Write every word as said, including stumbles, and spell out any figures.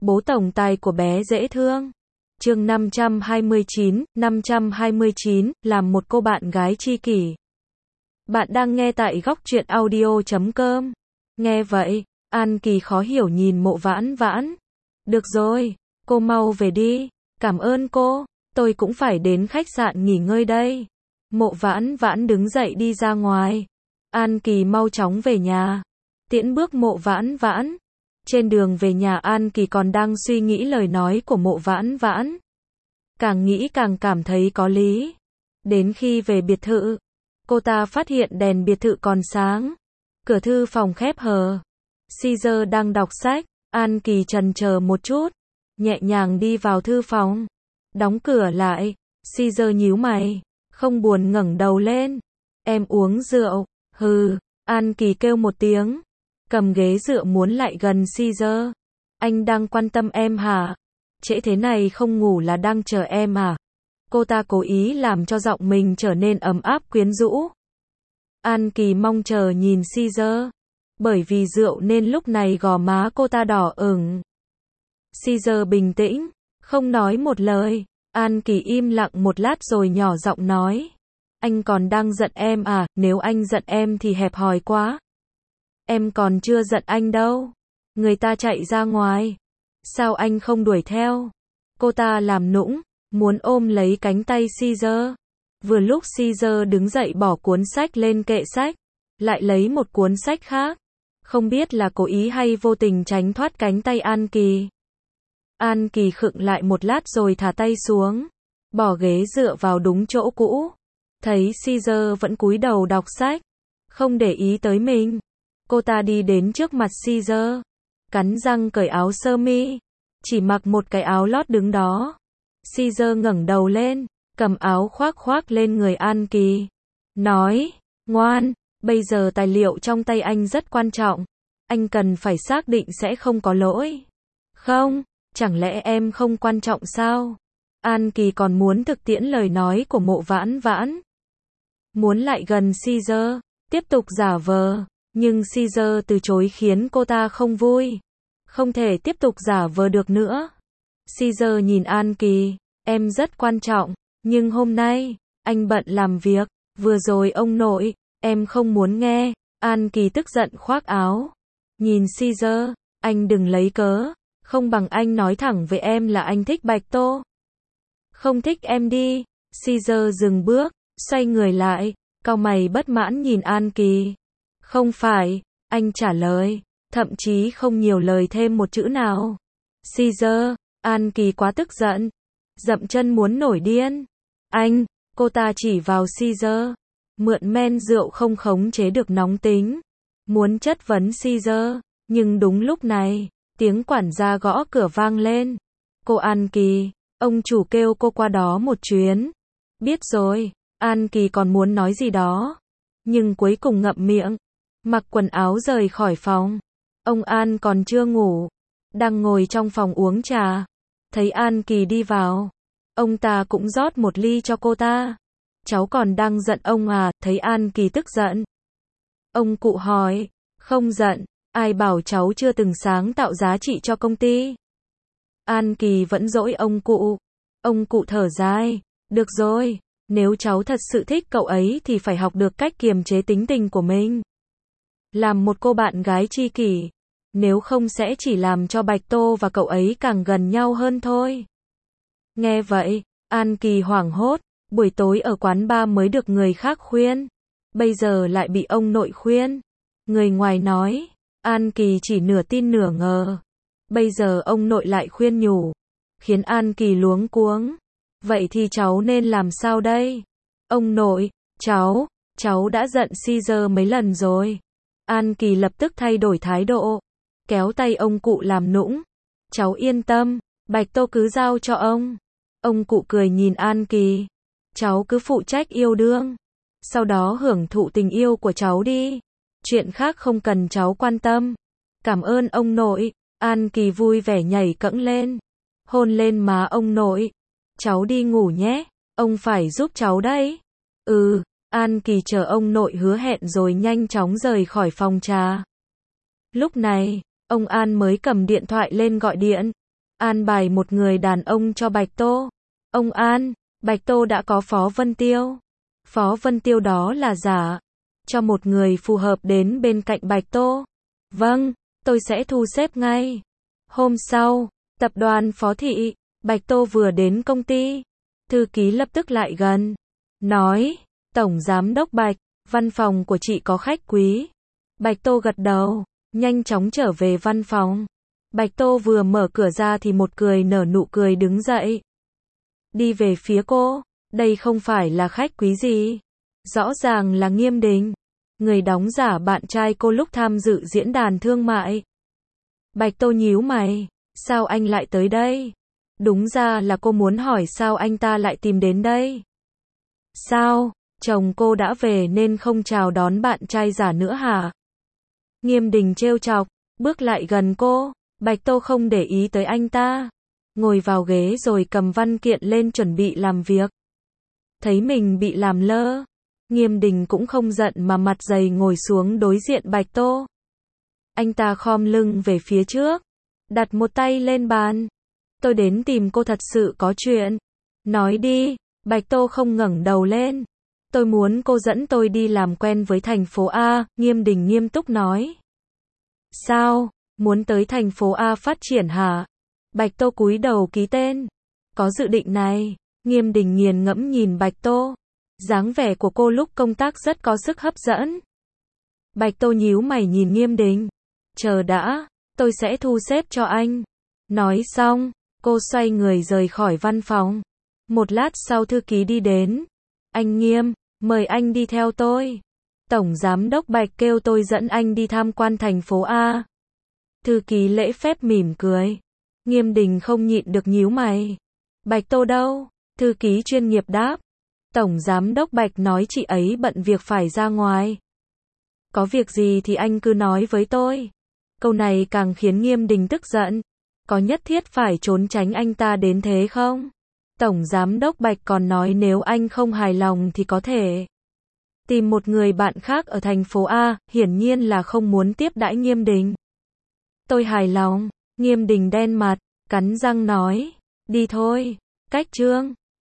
Bố tổng tài của bé dễ thương. Chương năm trăm hai mươi chín, năm trăm hai mươi chín, làm một cô bạn gái tri kỷ. Bạn đang nghe tại góc truyện audio chấm com. Nghe vậy, An Kỳ khó hiểu nhìn Mộ Vãn Vãn. Được rồi, cô mau về đi. Cảm ơn cô, tôi cũng phải đến khách sạn nghỉ ngơi đây. Mộ Vãn Vãn đứng dậy đi ra ngoài. An Kỳ mau chóng về nhà. Tiễn bước Mộ Vãn Vãn. Trên đường về nhà An Kỳ còn đang suy nghĩ lời nói của Mộ Vãn Vãn. Càng nghĩ càng cảm thấy có lý. Đến khi về biệt thự, cô ta phát hiện đèn biệt thự còn sáng. Cửa thư phòng khép hờ. Caesar đang đọc sách. An Kỳ chần chờ một chút, nhẹ nhàng đi vào thư phòng. Đóng cửa lại. Caesar nhíu mày, không buồn ngẩng đầu lên. Em uống rượu. Hừ. An Kỳ kêu một tiếng, cầm ghế dựa muốn lại gần Caesar. Anh đang quan tâm em hả? Trễ thế này không ngủ là đang chờ em à? Cô ta cố ý làm cho giọng mình trở nên ấm áp quyến rũ. An Kỳ mong chờ nhìn Caesar. Bởi vì rượu nên lúc này gò má cô ta đỏ ửng. Caesar bình tĩnh, không nói một lời. An Kỳ im lặng một lát rồi nhỏ giọng nói. Anh còn đang giận em à? Nếu anh giận em thì hẹp hòi quá. Em còn chưa giận anh đâu. Người ta chạy ra ngoài. Sao anh không đuổi theo? Cô ta làm nũng, muốn ôm lấy cánh tay Caesar. Vừa lúc Caesar đứng dậy bỏ cuốn sách lên kệ sách, lại lấy một cuốn sách khác. Không biết là cố ý hay vô tình tránh thoát cánh tay An Kỳ. An Kỳ khựng lại một lát rồi thả tay xuống, bỏ ghế dựa vào đúng chỗ cũ. Thấy Caesar vẫn cúi đầu đọc sách, không để ý tới mình. Cô ta đi đến trước mặt Caesar, cắn răng cởi áo sơ mi, chỉ mặc một cái áo lót đứng đó. Caesar ngẩng đầu lên, cầm áo khoác khoác lên người An Kỳ, nói, ngoan, bây giờ tài liệu trong tay anh rất quan trọng, anh cần phải xác định sẽ không có lỗi. Không, chẳng lẽ em không quan trọng sao? An Kỳ còn muốn thực tiễn lời nói của Mộ Vãn Vãn. Muốn lại gần Caesar, tiếp tục giả vờ. Nhưng Caesar từ chối khiến cô ta không vui. Không thể tiếp tục giả vờ được nữa. Caesar nhìn An Kỳ, em rất quan trọng, nhưng hôm nay, anh bận làm việc, vừa rồi ông nội, em không muốn nghe. An Kỳ tức giận khoác áo. Nhìn Caesar, anh đừng lấy cớ, không bằng anh nói thẳng với em là anh thích Bạch Tô. Không thích em đi. Caesar dừng bước, xoay người lại, cau mày bất mãn nhìn An Kỳ. Không phải, anh trả lời, thậm chí không nhiều lời thêm một chữ nào. Caesar, An Kỳ quá tức giận, dậm chân muốn nổi điên. Anh, cô ta chỉ vào Caesar, mượn men rượu không khống chế được nóng tính, muốn chất vấn Caesar, nhưng đúng lúc này, tiếng quản gia gõ cửa vang lên. Cô An Kỳ, ông chủ kêu cô qua đó một chuyến. Biết rồi. An Kỳ còn muốn nói gì đó, nhưng cuối cùng ngậm miệng, mặc quần áo rời khỏi phòng. Ông An còn chưa ngủ, đang ngồi trong phòng uống trà. Thấy An Kỳ đi vào, ông ta cũng rót một ly cho cô ta. Cháu còn đang giận ông à? Thấy An Kỳ tức giận, ông cụ hỏi, không giận, ai bảo cháu chưa từng sáng tạo giá trị cho công ty. An Kỳ vẫn dỗi ông cụ. Ông cụ thở dài, được rồi, nếu cháu thật sự thích cậu ấy thì phải học được cách kiềm chế tính tình của mình. Làm một cô bạn gái tri kỷ, nếu không sẽ chỉ làm cho Bạch Tô và cậu ấy càng gần nhau hơn thôi. Nghe vậy, An Kỳ hoảng hốt, buổi tối ở quán bar mới được người khác khuyên, bây giờ lại bị ông nội khuyên. Người ngoài nói, An Kỳ chỉ nửa tin nửa ngờ. Bây giờ ông nội lại khuyên nhủ, khiến An Kỳ luống cuống. Vậy thì cháu nên làm sao đây? Ông nội, cháu, cháu đã giận Caesar mấy lần rồi. An Kỳ lập tức thay đổi thái độ, kéo tay ông cụ làm nũng. Cháu yên tâm, Bạch Tô cứ giao cho ông. Ông cụ cười nhìn An Kỳ. Cháu cứ phụ trách yêu đương, sau đó hưởng thụ tình yêu của cháu đi. Chuyện khác không cần cháu quan tâm. Cảm ơn ông nội. An Kỳ vui vẻ nhảy cẫng lên, hôn lên má ông nội. Cháu đi ngủ nhé, ông phải giúp cháu đấy. Ừ, An Kỳ chờ ông nội hứa hẹn rồi nhanh chóng rời khỏi phòng trà. Lúc này, ông An mới cầm điện thoại lên gọi điện. an bài một người đàn ông cho Bạch Tô. Ông An, Bạch Tô đã có Phó Vân Tiêu. Phó Vân Tiêu đó là giả. Cho một người phù hợp đến bên cạnh Bạch Tô. Vâng, tôi sẽ thu xếp ngay. Hôm sau, tập đoàn Phó Thị, Bạch Tô vừa đến công ty. Thư ký lập tức lại gần. Nói, Tổng Giám đốc Bạch, văn phòng của chị có khách quý. Bạch Tô gật đầu, nhanh chóng trở về văn phòng. Bạch Tô vừa mở cửa ra thì một cười nở nụ cười đứng dậy. Đi về phía cô, đây không phải là khách quý gì. Rõ ràng là Nghiêm Đình. Người đóng giả bạn trai cô lúc tham dự diễn đàn thương mại. Bạch Tô nhíu mày, sao anh lại tới đây? Đúng ra là cô muốn hỏi sao anh ta lại tìm đến đây. Sao, chồng cô đã về nên không chào đón bạn trai giả nữa hả? Nghiêm Đình trêu chọc, bước lại gần cô. Bạch Tô không để ý tới anh ta. Ngồi vào ghế rồi cầm văn kiện lên chuẩn bị làm việc. Thấy mình bị làm lơ. Nghiêm Đình cũng không giận mà mặt dày ngồi xuống đối diện Bạch Tô. Anh ta khom lưng về phía trước. Đặt một tay lên bàn. Tôi đến tìm cô thật sự có chuyện. Nói đi. Bạch Tô không ngẩng đầu lên. Tôi muốn cô dẫn tôi đi làm quen với thành phố A, Nghiêm Đình nghiêm túc nói. Sao, muốn tới thành phố A phát triển hả? Bạch Tô cúi đầu ký tên. Có dự định này. Nghiêm Đình nghiền ngẫm nhìn Bạch Tô. Dáng vẻ của cô lúc công tác rất có sức hấp dẫn. Bạch Tô nhíu mày nhìn Nghiêm Đình. Chờ đã, tôi sẽ thu xếp cho anh. Nói xong, cô xoay người rời khỏi văn phòng. Một lát sau thư ký đi đến. Anh Nghiêm, mời anh đi theo tôi. Tổng Giám đốc Bạch kêu tôi dẫn anh đi tham quan thành phố A. Thư ký lễ phép mỉm cười. Nghiêm Đình không nhịn được nhíu mày. Bạch Tô đâu? Thư ký chuyên nghiệp đáp. Tổng Giám đốc Bạch nói chị ấy bận việc phải ra ngoài. Có việc gì thì anh cứ nói với tôi. Câu này càng khiến Nghiêm Đình tức giận. Có nhất thiết phải trốn tránh anh ta đến thế không? Tổng Giám đốc Bạch còn nói nếu anh không hài lòng thì có thể tìm một người bạn khác ở thành phố A, hiển nhiên là không muốn tiếp đãi Nghiêm Đình. Tôi hài lòng. Nghiêm Đình đen mặt, cắn răng nói. Đi thôi. Cách chương